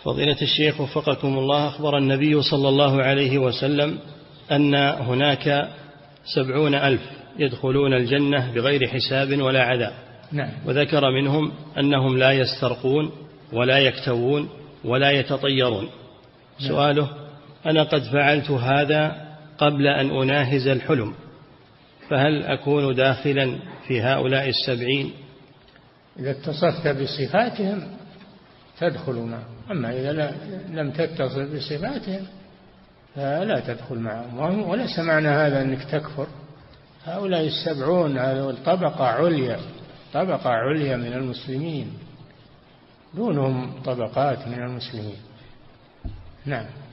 فضيلة الشيخ وفقكم الله، أخبر النبي صلى الله عليه وسلم أن هناك 70,000 يدخلون الجنة بغير حساب ولا عذاب. نعم. وذكر منهم أنهم لا يسترقون ولا يكتوون ولا يتطيرون. نعم. سؤاله: أنا قد فعلت هذا قبل أن أناهز الحلم، فهل أكون داخلا في هؤلاء 70؟ إذا اتصفت بصفاتهم تدخل معهم، أما إذا لم تتصف بصفاتهم فلا تدخل معهم. وليس معنى هذا أنك تكفر. هؤلاء 70 هذول طبقة عليا من المسلمين، دونهم طبقات من المسلمين. نعم.